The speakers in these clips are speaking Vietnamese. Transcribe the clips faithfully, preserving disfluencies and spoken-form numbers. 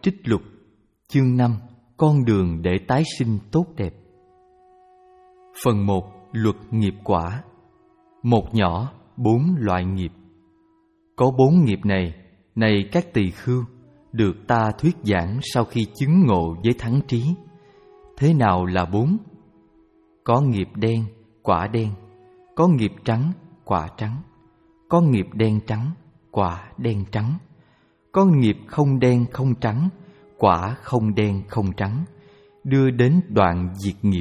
Trích lục chương năm, con đường để tái sinh tốt đẹp. Phần một, luật nghiệp quả. Một nhỏ, bốn loại nghiệp. Có bốn nghiệp này, này các tỳ khưu, được ta thuyết giảng sau khi chứng ngộ với thắng trí. Thế nào là bốn? Có nghiệp đen, quả đen. Có nghiệp trắng, quả trắng. Có nghiệp đen trắng, quả đen trắng. Có nghiệp không đen không trắng, quả không đen không trắng, đưa đến đoạn diệt nghiệp.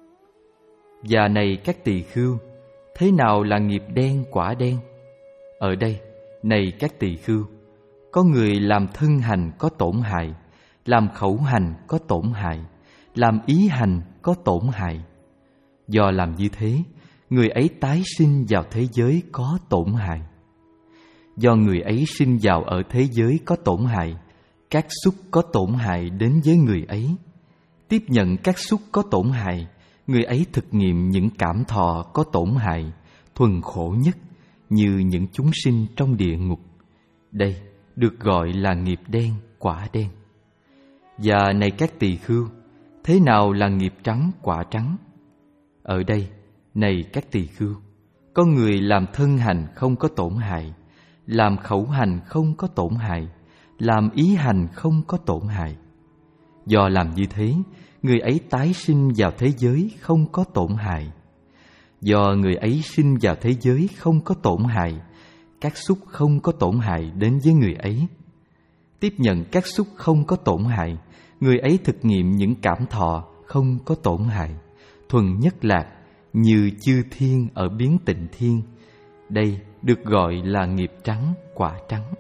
Và này các tỳ khưu, thế nào là nghiệp đen quả đen? Ở đây, này các tỳ khưu, có người làm thân hành có tổn hại, làm khẩu hành có tổn hại, làm ý hành có tổn hại. Do làm như thế, người ấy tái sinh vào thế giới có tổn hại. Do người ấy sinh vào ở thế giới có tổn hại, các xúc có tổn hại đến với người ấy. Tiếp nhận các xúc có tổn hại, người ấy thực nghiệm những cảm thọ có tổn hại, thuần khổ nhất, như những chúng sinh trong địa ngục. Đây được gọi là nghiệp đen, quả đen. Và này các tỳ khưu, thế nào là nghiệp trắng, quả trắng? Ở đây, này các tỳ khưu, có người làm thân hành không có tổn hại, làm khẩu hành không có tổn hại, làm ý hành không có tổn hại. Do làm như thế, người ấy tái sinh vào thế giới không có tổn hại. Do người ấy sinh vào thế giới không có tổn hại, các xúc không có tổn hại đến với người ấy. Tiếp nhận các xúc không có tổn hại, người ấy thực nghiệm những cảm thọ không có tổn hại, thuần nhất lạc, như chư thiên ở biến tịnh thiên. Đây được gọi là nghiệp trắng, quả trắng.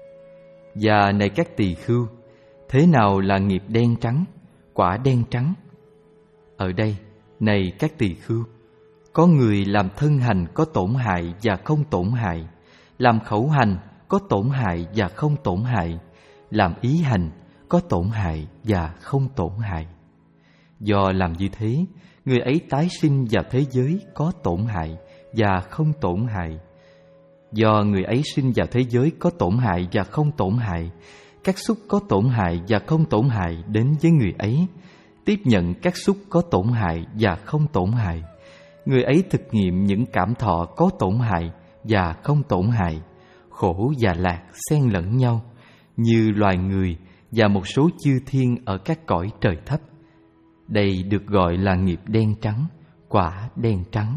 Và này các tỳ khưu, thế nào là nghiệp đen trắng, quả đen trắng? Ở đây, này các tỳ khưu, có người làm thân hành có tổn hại và không tổn hại, làm khẩu hành có tổn hại và không tổn hại, làm ý hành có tổn hại và không tổn hại. Do làm như thế, người ấy tái sinh vào thế giới có tổn hại và không tổn hại. Do người ấy sinh vào thế giới có tổn hại và không tổn hại, các xúc có tổn hại và không tổn hại đến với người ấy. Tiếp nhận các xúc có tổn hại và không tổn hại, người ấy thực nghiệm những cảm thọ có tổn hại và không tổn hại, khổ và lạc xen lẫn nhau, như loài người và một số chư thiên ở các cõi trời thấp. Đây được gọi là nghiệp đen trắng, quả đen trắng.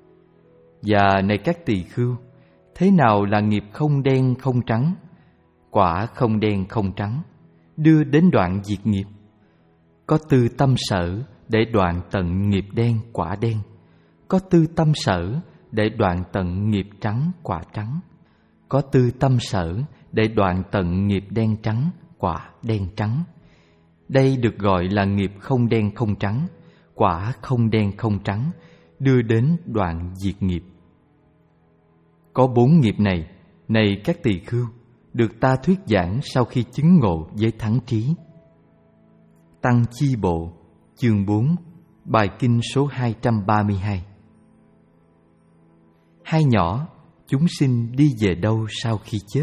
Và này các tỳ khưu, thế nào là nghiệp không đen không trắng, quả không đen không trắng, đưa đến đoạn diệt nghiệp? Có tư tâm sở để đoạn tận nghiệp đen quả đen, có tư tâm sở để đoạn tận nghiệp trắng quả trắng, có tư tâm sở để đoạn tận nghiệp đen trắng quả đen trắng. Đây được gọi là nghiệp không đen không trắng, quả không đen không trắng, đưa đến đoạn diệt nghiệp. Có bốn nghiệp này, này các tỳ khưu, được ta thuyết giảng sau khi chứng ngộ với thắng trí. Tăng chi bộ, chương bốn, bài kinh số hai trăm ba mươi hai. Hai nhỏ, chúng sinh đi về đâu sau khi chết?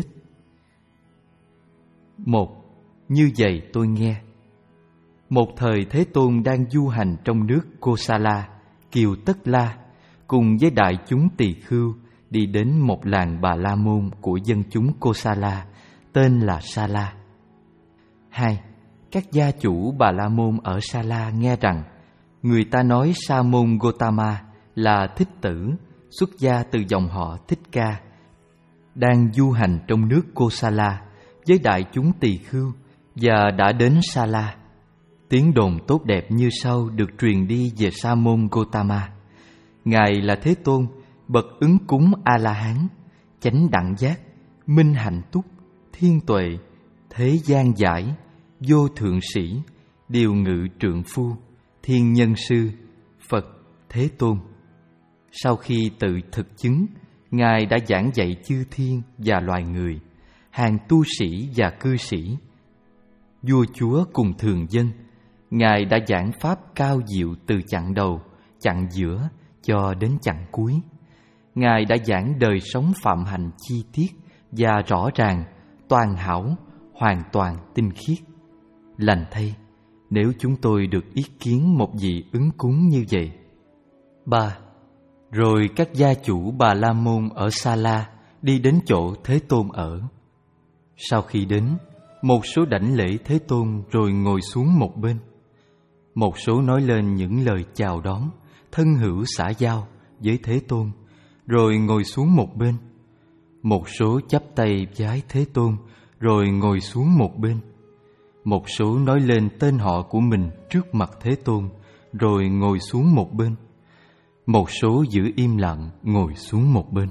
Một, như vậy tôi nghe. Một thời Thế Tôn đang du hành trong nước Kosala, Kiều Tất La, cùng với đại chúng tỳ khưu đi đến một làng Bà La Môn của dân chúng Kosala, tên là Sala. Hai, các gia chủ Bà La Môn ở Sala nghe rằng người ta nói Sa môn Gotama là thích tử, xuất gia từ dòng họ Thích Ca, đang du hành trong nước Kosala với đại chúng tỳ khưu và đã đến Sala. Tiếng đồn tốt đẹp như sau được truyền đi về Sa môn Gotama. Ngài là Thế Tôn, bậc ứng cúng A-la-hán, chánh đẳng giác, minh hạnh túc, thiên tuệ, thế gian giải, vô thượng sĩ, điều ngự trượng phu, thiên nhân sư, Phật Thế Tôn. Sau khi tự thực chứng, Ngài đã giảng dạy chư thiên và loài người, hàng tu sĩ và cư sĩ, vua chúa cùng thường dân. Ngài đã giảng pháp cao diệu từ chặng đầu, chặng giữa cho đến chặng cuối. Ngài đã giảng đời sống phạm hạnh chi tiết và rõ ràng, toàn hảo, hoàn toàn tinh khiết. Lành thay, nếu chúng tôi được ý kiến một vị ứng cúng như vậy. Ba. Rồi các gia chủ Bà La Môn ở Sa La đi đến chỗ Thế Tôn ở. Sau khi đến, một số đảnh lễ Thế Tôn rồi ngồi xuống một bên. Một số nói lên những lời chào đón, thân hữu xã giao với Thế Tôn, rồi ngồi xuống một bên. Một số chắp tay vái Thế Tôn, rồi ngồi xuống một bên. Một số nói lên tên họ của mình trước mặt Thế Tôn, rồi ngồi xuống một bên. Một số giữ im lặng ngồi xuống một bên.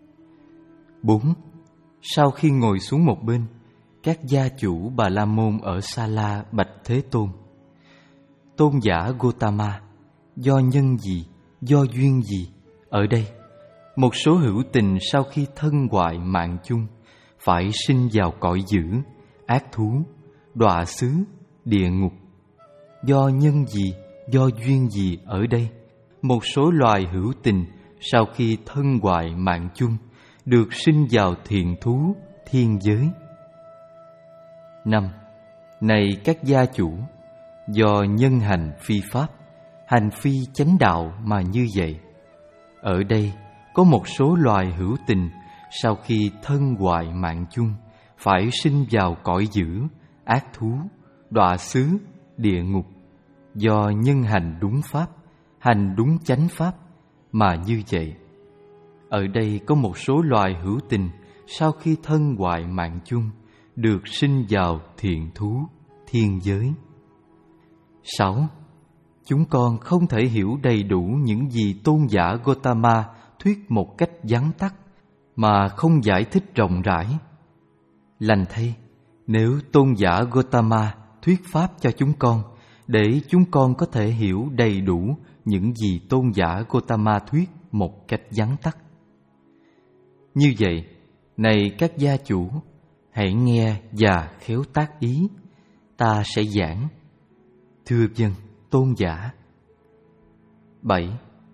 Bốn. Sau khi ngồi xuống một bên, các gia chủ Bà La Môn ở Sa La bạch Thế Tôn: Tôn giả Gotama, do nhân gì, do duyên gì, ở đây một số hữu tình sau khi thân hoại mạng chung phải sinh vào cõi dữ, ác thú, đọa xứ, địa ngục. Do nhân gì, do duyên gì ở đây một số loài hữu tình sau khi thân hoại mạng chung được sinh vào thiện thú, thiên giới. Năm. Này các gia chủ, do nhân hành phi pháp, hành phi chánh đạo mà như vậy, ở đây có một số loài hữu tình sau khi thân hoại mạng chung phải sinh vào cõi dữ, ác thú, đọa xứ, địa ngục. Do nhân hành đúng pháp, hành đúng chánh pháp mà như vậy, ở đây có một số loài hữu tình sau khi thân hoại mạng chung được sinh vào thiện thú, thiên giới. Sáu. Chúng con không thể hiểu đầy đủ những gì tôn giả Gotama thuyết một cách vắn tắt mà không giải thích rộng rãi. Lành thay, nếu tôn giả Gotama thuyết pháp cho chúng con để chúng con có thể hiểu đầy đủ những gì tôn giả Gotama thuyết một cách vắn tắt. Như vậy, này các gia chủ, hãy nghe và khéo tác ý, ta sẽ giảng. Thưa vâng, tôn giả. Bảy.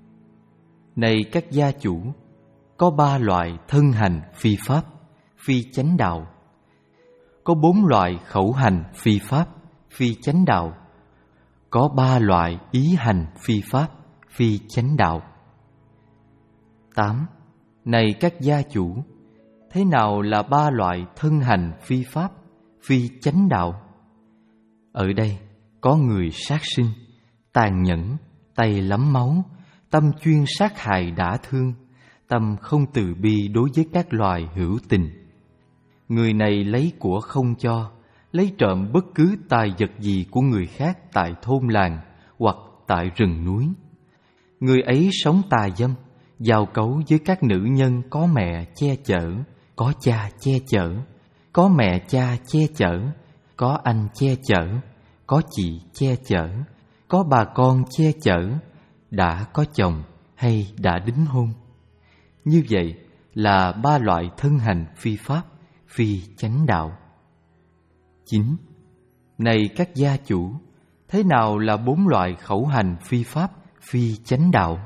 Này các gia chủ, có ba loại thân hành phi pháp, phi chánh đạo. Có bốn loại khẩu hành phi pháp, phi chánh đạo. Có ba loại ý hành phi pháp, phi chánh đạo. Tám. Này các gia chủ, thế nào là ba loại thân hành phi pháp, phi chánh đạo? Ở đây có người sát sinh, tàn nhẫn, tay lắm máu, tâm chuyên sát hại đả thương, tâm không từ bi đối với các loài hữu tình. Người này lấy của không cho, lấy trộm bất cứ tài vật gì của người khác tại thôn làng hoặc tại rừng núi. Người ấy sống tà dâm, giao cấu với các nữ nhân có mẹ che chở, có cha che chở, có mẹ cha che chở, có anh che chở, có chị che chở, có bà con che chở, đã có chồng hay đã đính hôn. Như vậy là ba loại thân hành phi pháp, phi chánh đạo. Chín. Này các gia chủ, thế nào là bốn loại khẩu hành phi pháp, phi chánh đạo?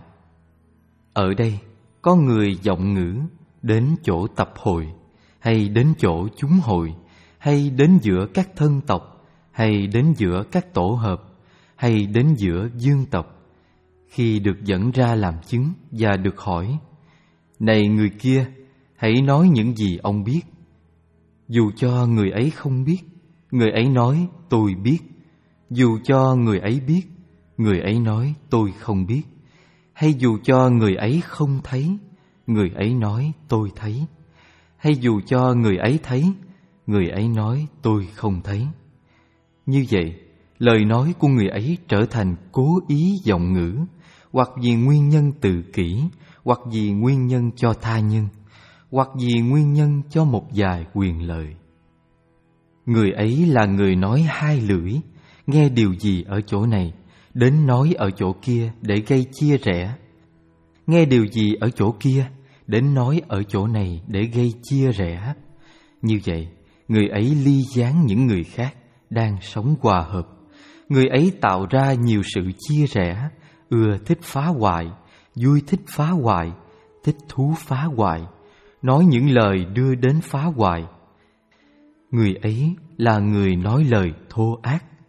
Ở đây có người vọng ngữ đến chỗ tập hội, hay đến chỗ chúng hội, hay đến giữa các thân tộc, hay đến giữa các tổ hợp, hay đến giữa dương tộc. Khi được dẫn ra làm chứng và được hỏi: Này người kia, hãy nói những gì ông biết. Dù cho người ấy không biết, người ấy nói tôi biết. Dù cho người ấy biết, người ấy nói tôi không biết. Hay dù cho người ấy không thấy, người ấy nói tôi thấy. Hay dù cho người ấy thấy, người ấy nói tôi không thấy. Như vậy, lời nói của người ấy trở thành cố ý vọng ngữ, hoặc vì nguyên nhân tự kỷ, hoặc vì nguyên nhân cho tha nhân, hoặc vì nguyên nhân cho một vài quyền lợi. Người ấy là người nói hai lưỡi, nghe điều gì ở chỗ này, đến nói ở chỗ kia để gây chia rẽ. Nghe điều gì ở chỗ kia, đến nói ở chỗ này để gây chia rẽ. Như vậy, người ấy ly gián những người khác đang sống hòa hợp. Người ấy tạo ra nhiều sự chia rẽ, ưa thích phá hoại, vui thích phá hoại, thích thú phá hoại, nói những lời đưa đến phá hoại. Người ấy là người nói lời thô ác,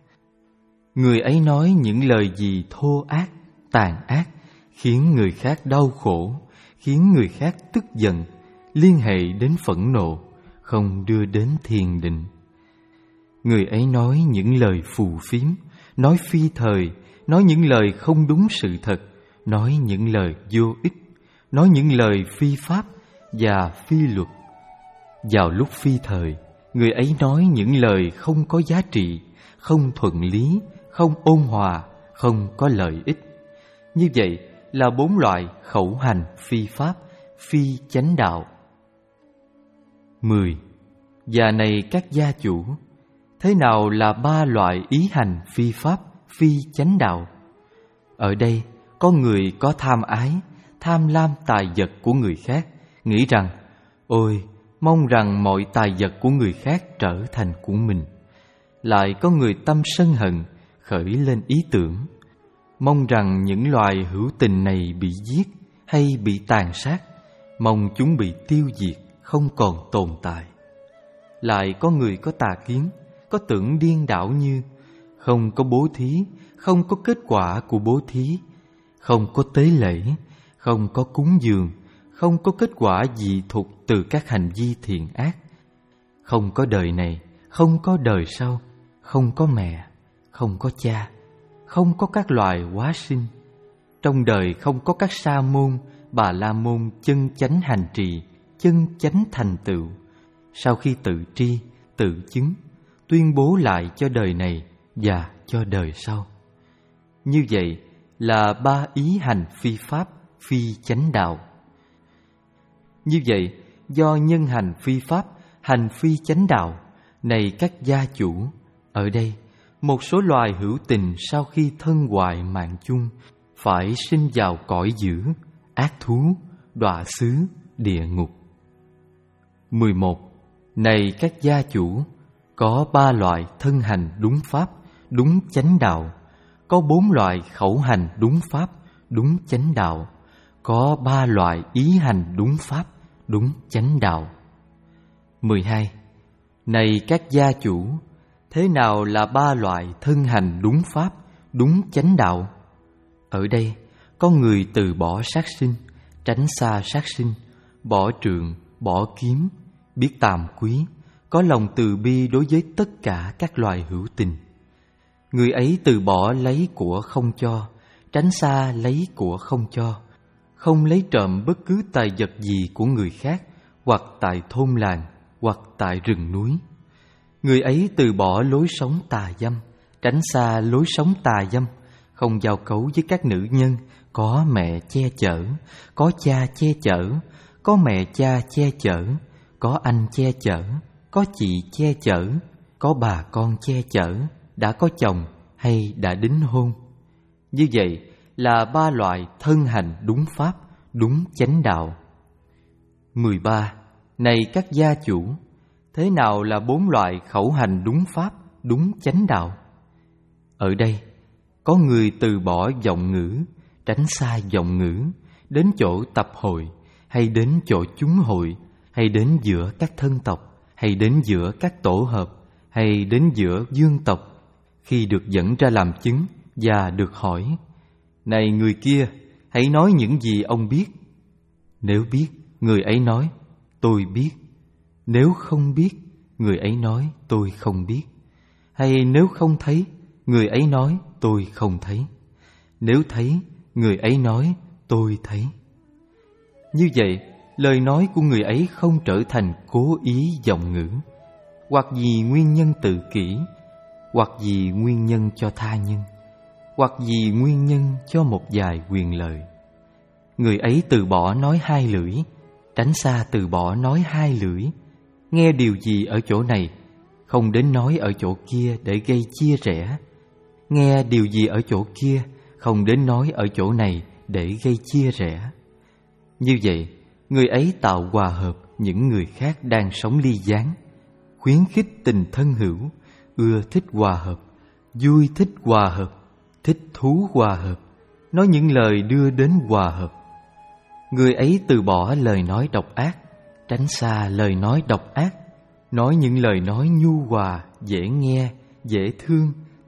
Người ấy nói những lời gì thô ác, tàn ác, khiến người khác đau khổ, khiến người khác tức giận, liên hệ đến phẫn nộ, không đưa đến thiền định. Người ấy nói những lời phù phiếm, nói phi thời, nói những lời không đúng sự thật, nói những lời vô ích, nói những lời phi pháp và phi luật. Vào lúc phi thời, người ấy nói những lời không có giá trị, không thuận lý, không ôn hòa, không có lợi ích. Như vậy là bốn loại khẩu hành phi pháp, phi chánh đạo. Mười. Và này các gia chủ, thế nào là ba loại ý hành phi pháp, phi chánh đạo? Ở đây có người có tham ái, tham lam tài vật của người khác, nghĩ rằng ôi, mong rằng mọi tài vật của người khác trở thành của mình. Lại có người tâm sân hận, khởi lên ý tưởng, mong rằng những loài hữu tình này bị giết hay bị tàn sát, mong chúng bị tiêu diệt, không còn tồn tại. Lại có người có tà kiến, có tưởng điên đảo như không có bố thí, không có kết quả của bố thí, không có tế lễ, không có cúng dường, không có kết quả dị thục từ các hành vi thiện ác. Không có đời này, không có đời sau, không có mẹ, không có cha, không có các loài hóa sinh. Trong đời không có các sa môn, bà la môn chân chánh hành trì, chân chánh thành tựu. Sau khi tự tri, tự chứng, tuyên bố lại cho đời này và cho đời sau. Như vậy là ba ý hành phi pháp, phi chánh đạo. Như vậy, do nhân hành phi pháp, hành phi chánh đạo, này các gia chủ, ở đây một số loài hữu tình sau khi thân hoại mạng chung phải sinh vào cõi dữ, ác thú, đọa xứ, địa ngục. Mười một. Này các gia chủ, có ba loại thân hành đúng pháp, đúng chánh đạo, có bốn loại khẩu hành đúng pháp, đúng chánh đạo, có ba loại ý hành đúng pháp, đúng chánh đạo. Mười hai. Này các gia chủ, thế nào là ba loại thân hành đúng pháp, đúng chánh đạo? Ở đây có người từ bỏ sát sinh, tránh xa sát sinh, bỏ trượng, bỏ kiếm, biết tàm quý, có lòng từ bi đối với tất cả các loài hữu tình. Người ấy từ bỏ lấy của không cho, tránh xa lấy của không cho, không lấy trộm bất cứ tài vật gì của người khác, hoặc tại thôn làng, hoặc tại rừng núi. Người ấy từ bỏ lối sống tà dâm, tránh xa lối sống tà dâm, không giao cấu với các nữ nhân có mẹ che chở, có cha che chở, có mẹ cha che chở, có anh che chở, có chị che chở, có bà con che chở, đã có chồng hay đã đính hôn. Như vậy là ba loại thân hành đúng pháp, đúng chánh đạo. Mười ba. Này các gia chủ, thế nào là bốn loại khẩu hành đúng pháp, đúng chánh đạo? Ở đây có người từ bỏ vọng ngữ, tránh xa vọng ngữ, đến chỗ tập hội, hay đến chỗ chúng hội, hay đến giữa các thân tộc, hay đến giữa các tổ hợp, hay đến giữa dương tộc. Khi được dẫn ra làm chứng và được hỏi, này người kia, hãy nói những gì ông biết. Nếu biết, người ấy nói, tôi biết. Nếu không biết, người ấy nói, tôi không biết. Hay nếu không thấy, người ấy nói, tôi không thấy. Nếu thấy, người ấy nói, tôi thấy. Như vậy, lời nói của người ấy không trở thành cố ý vọng ngữ, hoặc vì nguyên nhân tự kỷ, hoặc vì nguyên nhân cho tha nhân, hoặc vì nguyên nhân cho một vài quyền lợi. Người ấy từ bỏ nói hai lưỡi, tránh xa từ bỏ nói hai lưỡi. Nghe điều gì ở chỗ này, không đến nói ở chỗ kia để gây chia rẽ. Nghe điều gì ở chỗ kia, không đến nói ở chỗ này để gây chia rẽ. Như vậy, người ấy tạo hòa hợp những người khác đang sống ly gián, khuyến khích tình thân hữu, ưa thích hòa hợp, vui thích hòa hợp, thích thú hòa hợp, nói những lời đưa đến hòa hợp. Người ấy từ bỏ lời nói độc ác, tránh xa lời nói độc ác, nói những lời nói nhu hòa, dễ nghe, dễ thương,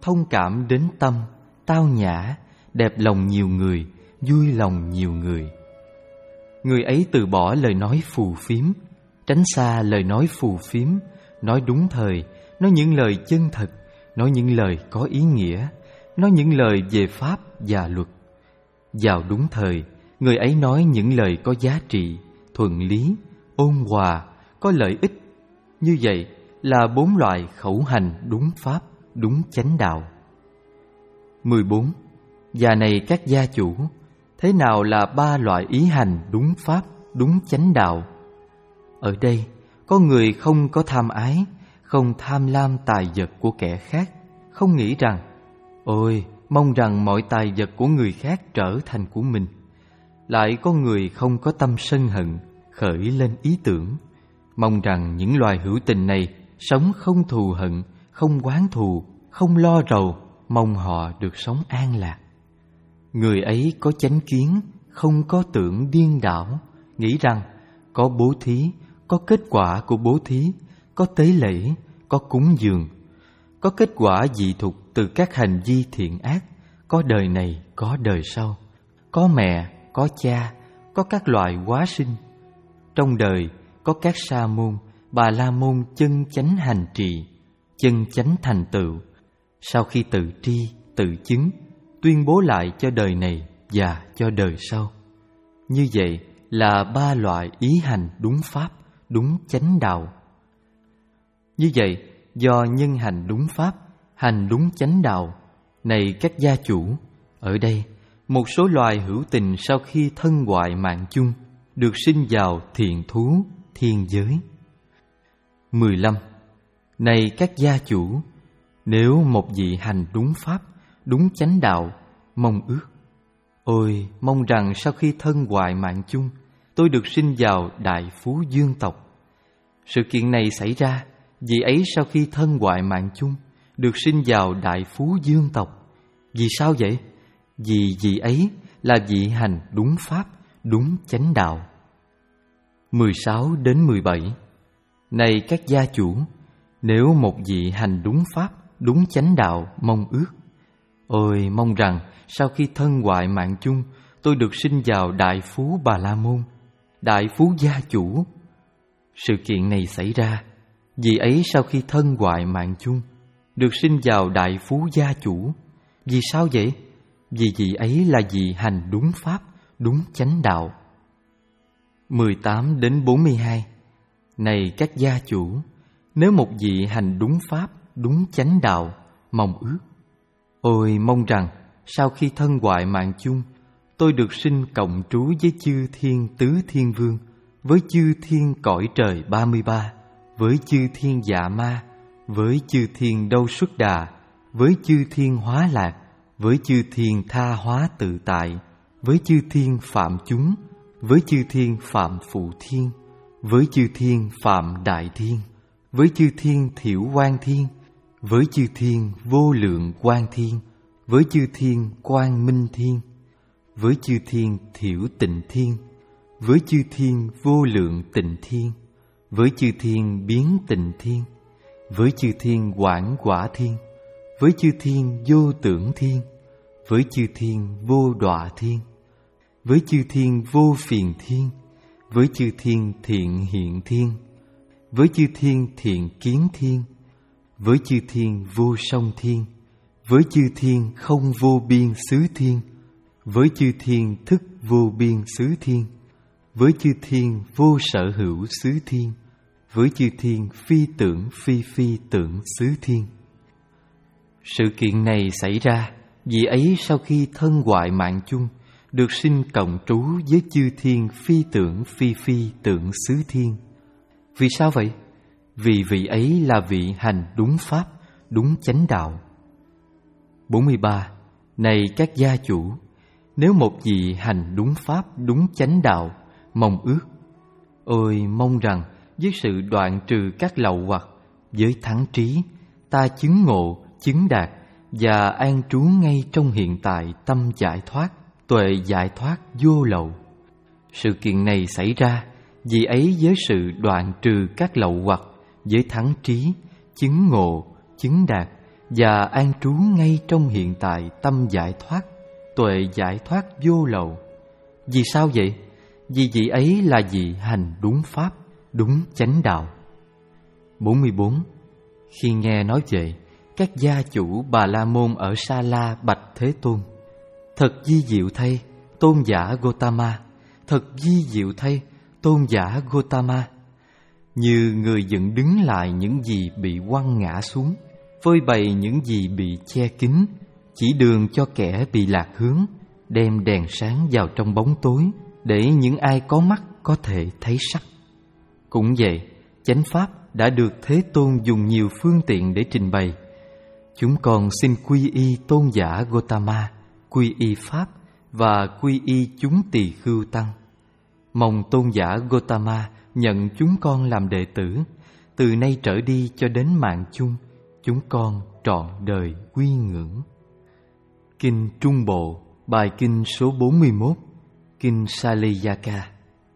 thông cảm đến tâm, tao nhã, đẹp lòng nhiều người, vui lòng nhiều người. Người ấy từ bỏ lời nói phù phiếm, tránh xa lời nói phù phiếm, nói đúng thời, nói những lời chân thật, nói những lời có ý nghĩa, nói những lời về pháp và luật. Vào đúng thời, người ấy nói những lời có giá trị, thuận lý, ôn hòa, có lợi ích. Như vậy là bốn loại khẩu hành đúng pháp, đúng chánh đạo. mười bốn. Và này các gia chủ, thế nào là ba loại ý hành đúng pháp, đúng chánh đạo? Ở đây, có người không có tham ái, không tham lam tài vật của kẻ khác, không nghĩ rằng, ôi, mong rằng mọi tài vật của người khác trở thành của mình. Lại có người không có tâm sân hận, khởi lên ý tưởng, mong rằng những loài hữu tình này sống không thù hận, không oán thù, không lo rầu, mong họ được sống an lạc. Người ấy có chánh kiến, không có tưởng điên đảo, nghĩ rằng có bố thí, có kết quả của bố thí, có tế lễ, có cúng dường, có kết quả dị thục từ các hành vi thiện ác, có đời này, có đời sau, có mẹ, có cha, có các loại hóa sinh. Trong đời có các sa môn, bà la môn chân chánh hành trì, chân chánh thành tựu, sau khi tự tri, tự chứng, tuyên bố lại cho đời này và cho đời sau. Như vậy là ba loại ý hành đúng pháp, đúng chánh đạo. Như vậy, do nhân hành đúng pháp, hành đúng chánh đạo, này các gia chủ, ở đây một số loài hữu tình sau khi thân hoại mạng chung được sinh vào thiện thú, thiên giới. mười lăm. Này các gia chủ, nếu một vị hành đúng pháp, đúng chánh đạo, mong ước, ôi, mong rằng sau khi thân hoại mạng chung, tôi được sinh vào đại phú dương tộc. Sự kiện này xảy ra, vị ấy sau khi thân hoại mạng chung, được sinh vào đại phú dương tộc. Vì sao vậy? Vì vị ấy là vị hành đúng pháp, đúng chánh đạo. mười sáu đến mười bảy. Này các gia chủ, nếu một vị hành đúng pháp, đúng chánh đạo mong ước, ôi, mong rằng sau khi thân hoại mạng chung, tôi được sinh vào đại phú Bà La Môn, đại phú gia chủ. Sự kiện này xảy ra, vị ấy sau khi thân hoại mạng chung, được sinh vào đại phú gia chủ. Vì sao vậy? Vì vị ấy là vị hành đúng pháp, đúng chánh đạo. mười tám đến bốn mươi hai. Này các gia chủ, nếu một vị hành đúng pháp, đúng chánh đạo, mong ước, ôi, mong rằng sau khi thân hoại mạng chung, tôi được sinh cộng trú với chư thiên tứ thiên vương, với chư thiên cõi trời ba mươi ba, với chư thiên dạ ma, với chư thiên đâu xuất đà, với chư thiên hóa lạc, với chư thiên tha hóa tự tại, với chư thiên phạm chúng, với chư thiên phạm phụ thiên, với chư thiên phạm đại thiên, với chư thiên thiểu quan thiên, với chư thiên vô lượng quan thiên, với chư thiên quang minh thiên, với chư thiên thiểu tịnh thiên, với chư thiên vô lượng tịnh thiên, với chư thiên biến tịnh thiên, với chư thiên quảng quả thiên, với chư thiên vô tưởng thiên, với chư thiên vô đọa thiên, với chư thiên vô phiền thiên, với chư thiên thiện hiện thiên, với chư thiên thiện kiến thiên, với chư thiên vô song thiên, với chư thiên không vô biên xứ thiên, với chư thiên thức vô biên xứ thiên, với chư thiên vô sở hữu xứ thiên, với chư thiên phi tưởng phi phi tưởng xứ thiên. Sự kiện này xảy ra, vị ấy sau khi thân hoại mạng chung, được sinh cộng trú với chư thiên phi tưởng phi phi tưởng xứ thiên. Vì sao vậy? Vì vị ấy là vị hành đúng pháp, đúng chánh đạo. bốn mươi ba. Này các gia chủ, nếu một vị hành đúng pháp, đúng chánh đạo, mong ước, ôi, mong rằng với sự đoạn trừ các lậu hoặc, với thắng trí, ta chứng ngộ, chứng đạt và an trú ngay trong hiện tại tâm giải thoát, tuệ giải thoát vô lậu. Sự kiện này xảy ra, vì ấy với sự đoạn trừ các lậu hoặc, với thắng trí, chứng ngộ, chứng đạt và an trú ngay trong hiện tại tâm giải thoát, tuệ giải thoát vô lậu. Vì sao vậy? Vì vị ấy là vị hành đúng pháp, đúng chánh đạo. bốn mươi bốn. Khi nghe nói vậy, các gia chủ Bà La Môn ở Sa La bạch Thế Tôn: Thật di diệu thay, tôn giả Gotama! Thật di diệu thay, tôn giả Gotama! Như người dựng đứng lại những gì bị quăng ngã xuống, phơi bày những gì bị che kín, chỉ đường cho kẻ bị lạc hướng, đem đèn sáng vào trong bóng tối, để những ai có mắt có thể thấy sắc. Cũng vậy, chánh pháp đã được Thế Tôn dùng nhiều phương tiện để trình bày. Chúng con xin quy y tôn giả Gotama, quy y pháp và quy y chúng tỳ khưu tăng. Mong tôn giả Gotama nhận chúng con làm đệ tử, từ nay trở đi cho đến mạng chung, chúng con trọn đời quy ngưỡng. Kinh Trung Bộ, bài kinh số bốn mươi mốt, kinh Saliyaka.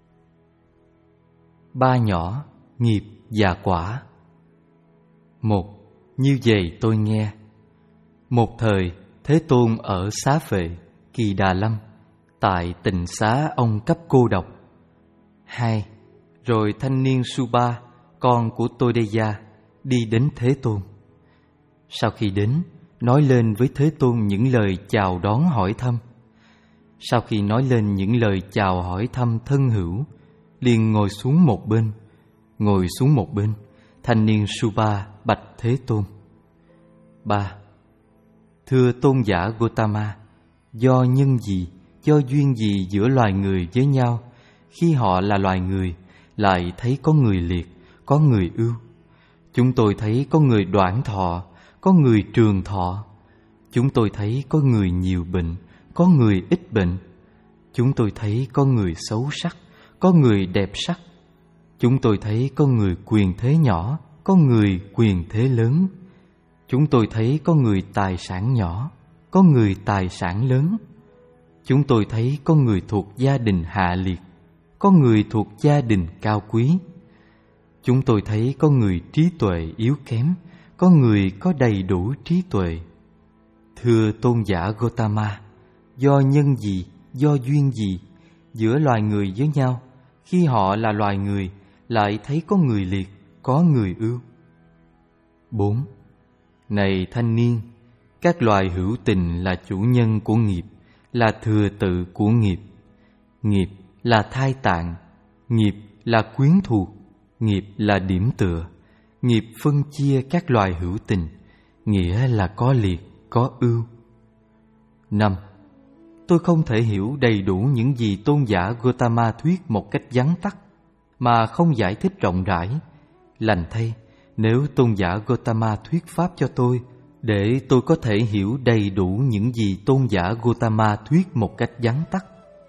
Ba nhỏ, nghiệp và quả. Một, như vậy tôi nghe. Một thời, Thế Tôn ở Xá Phệ, Kỳ Đà Lâm, tại tịnh xá ông Cấp Cô Độc. Hai, rồi thanh niên Subha, con của Todeya, đi đến Thế Tôn. Sau khi đến, nói lên với Thế Tôn những lời chào đón hỏi thăm. Sau khi nói lên những lời chào hỏi thăm thân hữu, liền ngồi xuống một bên. Ngồi xuống một bên, thanh niên Subha bạch Thế Tôn: Ba, thưa tôn giả Gotama, do nhân gì, do duyên gì giữa loài người với nhau, khi họ là loài người, lại thấy có người liệt, có người ưu? Chúng tôi thấy có người đoạn thọ, có người trường thọ. Chúng tôi thấy có người nhiều bệnh, có người ít bệnh. Chúng tôi thấy có người xấu sắc, có người đẹp sắc. Chúng tôi thấy có người quyền thế nhỏ, có người quyền thế lớn. Chúng tôi thấy có người tài sản nhỏ, có người tài sản lớn. Chúng tôi thấy có người thuộc gia đình hạ liệt, có người thuộc gia đình cao quý. Chúng tôi thấy có người trí tuệ yếu kém, có người có đầy đủ trí tuệ. Thưa tôn giả Gotama, do nhân gì, do duyên gì giữa loài người với nhau, khi họ là loài người, lại thấy có người liệt, có người ưu? Bốn. Này thanh niên, các loài hữu tình là chủ nhân của nghiệp, là thừa tự của nghiệp. Nghiệp là thai tạng, nghiệp là quyến thuộc, nghiệp là điểm tựa. Nghiệp phân chia các loài hữu tình, nghĩa là có liệt, có ưu. Năm. Tôi không thể hiểu đầy đủ những gì tôn giả Gotama thuyết một cách vắn tắt, mà không giải thích rộng rãi. Lành thay, nếu tôn giả Gotama thuyết pháp cho tôi, để tôi có thể hiểu đầy đủ những gì tôn giả Gotama thuyết một cách vắn tắt.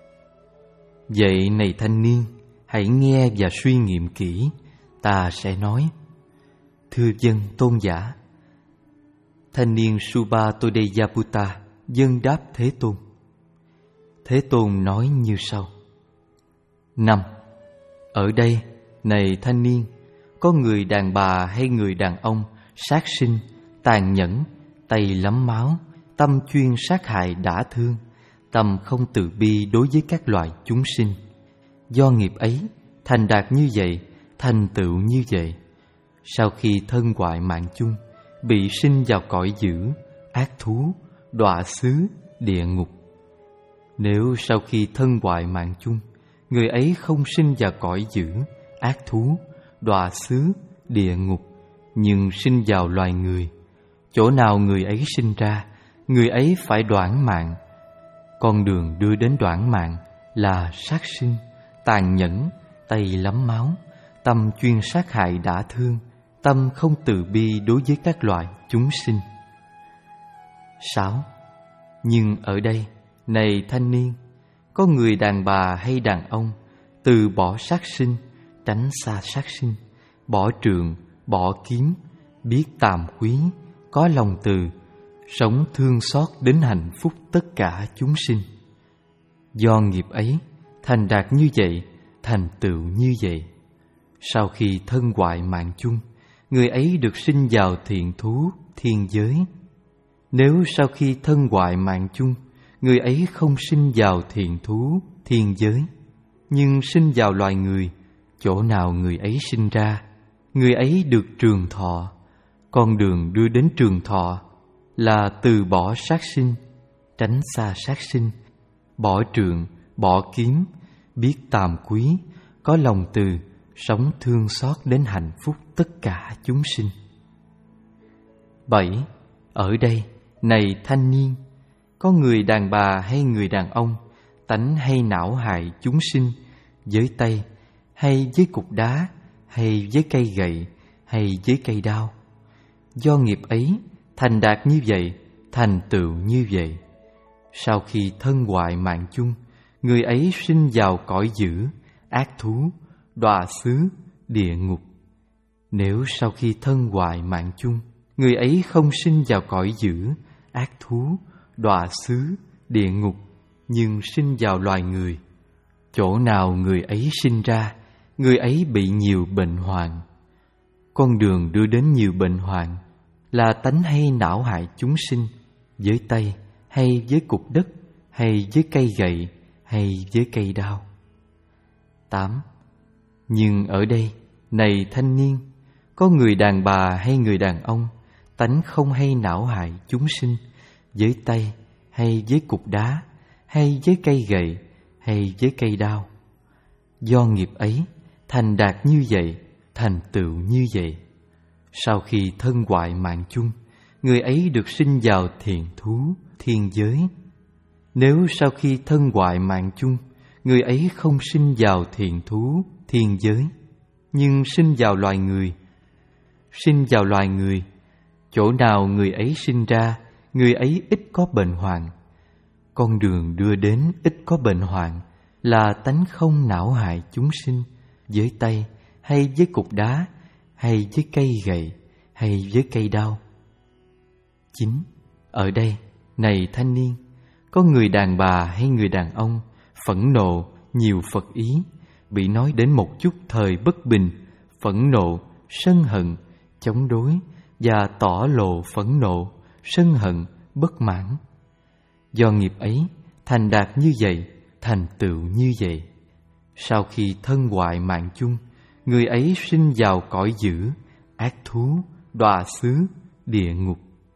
Vậy này thanh niên, hãy nghe và suy nghiệm kỹ, ta sẽ nói. Thưa dân tôn giả. Thanh niên Subha Todeyaputta dân đáp Thế Tôn. Thế Tôn nói như sau. Năm. Ở đây, này thanh niên, có người đàn bà hay người đàn ông sát sinh, tàn nhẫn, tay lắm máu, tâm chuyên sát hại đả thương, tâm không từ bi đối với các loài chúng sinh. Do nghiệp ấy, thành đạt như vậy, thành tựu như vậy. Sau khi thân hoại mạng chung, bị sinh vào cõi dữ, ác thú, đọa xứ, địa ngục. Nếu sau khi thân hoại mạng chung, người ấy không sinh vào cõi dữ, ác thú, đọa xứ, địa ngục, nhưng sinh vào loài người, chỗ nào người ấy sinh ra, người ấy phải đoản mạng. Con đường đưa đến đoản mạng là sát sinh, tàn nhẫn, tay lắm máu, tâm chuyên sát hại đả thương, tâm không từ bi đối với các loài chúng sinh. Sáu. Nhưng ở đây, này thanh niên, có người đàn bà hay đàn ông từ bỏ sát sinh, tránh xa sát sinh, bỏ trường, bỏ kiếm, biết tàm quý, có lòng từ, sống thương xót đến hạnh phúc tất cả chúng sinh. Do nghiệp ấy, thành đạt như vậy, thành tựu như vậy. Sau khi thân hoại mạng chung, người ấy được sinh vào thiện thú, thiên giới. Nếu sau khi thân hoại mạng chung, người ấy không sinh vào thiện thú, thiên giới, nhưng sinh vào loài người, chỗ nào người ấy sinh ra, người ấy được trường thọ. Con đường đưa đến trường thọ là từ bỏ sát sinh, tránh xa sát sinh, bỏ trượng, bỏ kiếm, biết tàm quý, có lòng từ, sống thương xót đến hạnh phúc tất cả chúng sinh. Bảy. Ở đây, này thanh niên, có người đàn bà hay người đàn ông, tánh hay não hại chúng sinh, với tay, hay với cục đá, hay với cây gậy, hay với cây đao. Do nghiệp ấy, thành đạt như vậy, thành tựu như vậy. Sau khi thân hoại mạng chung, người ấy sinh vào cõi dữ, ác thú, đọa xứ, địa ngục. Nếu sau khi thân hoại mạng chung, người ấy không sinh vào cõi dữ, ác thú, đọa xứ, địa ngục, nhưng sinh vào loài người, chỗ nào người ấy sinh ra, người ấy bị nhiều bệnh hoạn. Con đường đưa đến nhiều bệnh hoạn là tánh hay não hại chúng sinh, với tay, hay với cục đất, hay với cây gậy, hay với cây đao. Tám. Nhưng ở đây, này thanh niên, có người đàn bà hay người đàn ông, tánh không hay não hại chúng sinh, với tay, hay với cục đá, hay với cây gậy, hay với cây đao. Do nghiệp ấy, thành đạt như vậy, thành tựu như vậy. Sau khi thân hoại mạng chung, người ấy được sinh vào thiện thú, thiên giới. Nếu sau khi thân hoại mạng chung, người ấy không sinh vào thiện thú, thiên giới, nhưng sinh vào loài người, sinh vào loài người, chỗ nào người ấy sinh ra, người ấy ít có bệnh hoạn. Con đường đưa đến ít có bệnh hoạn là tánh không não hại chúng sinh, với tay, hay với cục đá, hay với cây gậy, hay với cây đao. Chín. Ở đây, này thanh niên, có người đàn bà hay người đàn ông, phẫn nộ, nhiều Phật ý, bị nói đến một chút thời bất bình, phẫn nộ, sân hận, chống đối và tỏ lộ phẫn nộ, sân hận, bất mãn. Do nghiệp ấy, thành đạt như vậy, thành tựu như vậy. Sau khi thân hoại mạng chung, người ấy sinh vào cõi dữ, ác thú, đọa xứ, địa ngục.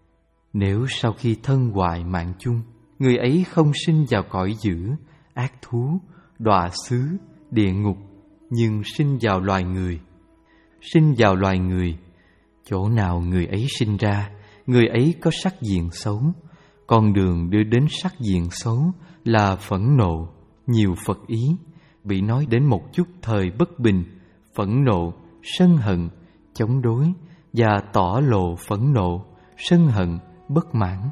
Nếu sau khi thân hoại mạng chung, người ấy không sinh vào cõi dữ, ác thú, đọa xứ, địa ngục, nhưng sinh vào loài người, sinh vào loài người, chỗ nào người ấy sinh ra, người ấy có sắc diện xấu. Con đường đưa đến sắc diện xấu là phẫn nộ, nhiều Phật ý, bị nói đến một chút thời bất bình, phẫn nộ, sân hận, chống đối và tỏ lộ phẫn nộ, sân hận, bất mãn.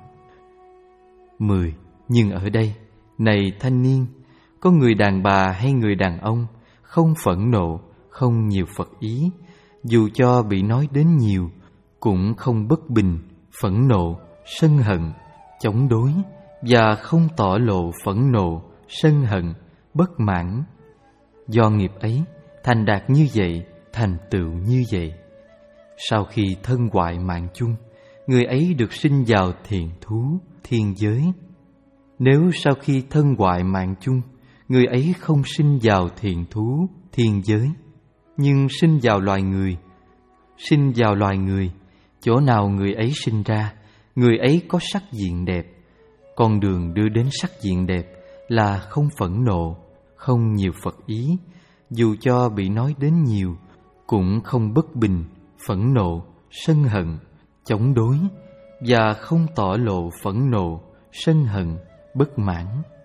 Mười. Nhưng ở đây, này thanh niên, có người đàn bà hay người đàn ông, không phẫn nộ, không nhiều Phật ý, dù cho bị nói đến nhiều, cũng không bất bình, phẫn nộ, sân hận, chống đối và không tỏ lộ phẫn nộ, sân hận, bất mãn. Do nghiệp ấy, thành đạt như vậy, thành tựu như vậy. Sau khi thân hoại mạng chung, người ấy được sinh vào thiện thú, thiên giới. Nếu sau khi thân hoại mạng chung, người ấy không sinh vào thiện thú, thiên giới, nhưng sinh vào loài người, sinh vào loài người, chỗ nào người ấy sinh ra, người ấy có sắc diện đẹp. Con đường đưa đến sắc diện đẹp là không phẫn nộ, không nhiều Phật ý, dù cho bị nói đến nhiều, cũng không bất bình, phẫn nộ, sân hận, chống đối và không tỏ lộ phẫn nộ, sân hận, bất mãn.